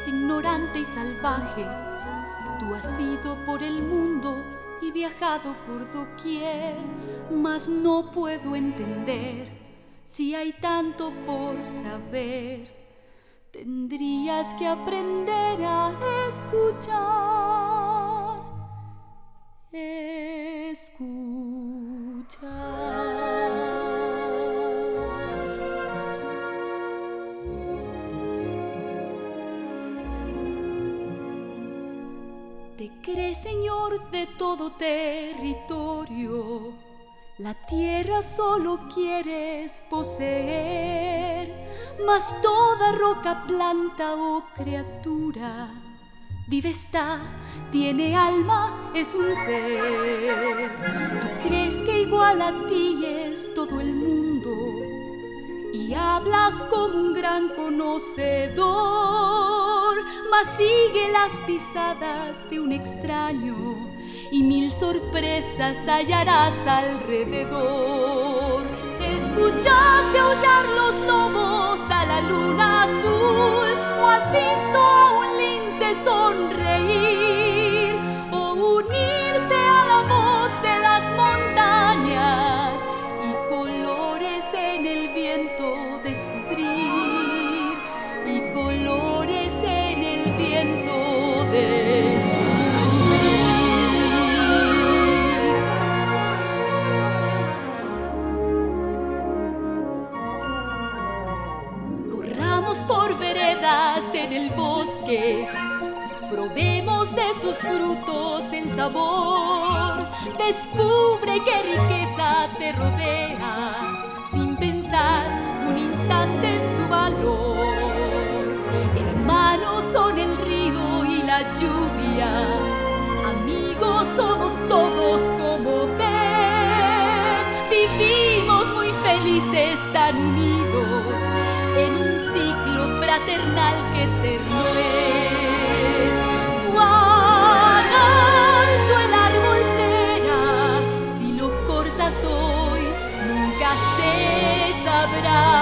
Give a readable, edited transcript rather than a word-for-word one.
ignorante y salvaje. Tú has ido por el mundo y viajado por doquier, mas no puedo entender si hay tanto por saber. Tendrías que aprender a escuchar, Te crees señor de todo territorio, la tierra solo quieres poseer, mas toda roca, planta o criatura vive está, tiene alma, es un ser. Tú crees que igual a ti es todo el mundo y hablas como un gran conocedor, mas sigue las pisadas de un extraño y mil sorpresas hallarás alrededor. ¿Escuchaste aullar los lobos a la luna azul? ¿O has visto a un lince sonreír? ¿O unirte a la voz de las montañas y colores en el viento descubrir? Y colores en el viento descubrir. Por veredas en el bosque, probemos de sus frutos el sabor. Descubre qué riqueza te rodea, sin pensar un instante en su valor. Hermanos son el río y la lluvia, amigos somos todos como ves. Vivimos muy felices tan unidos en un ciclo fraternal que eterno es. Cuán alto el árbol será, si lo cortas hoy, nunca se sabrá.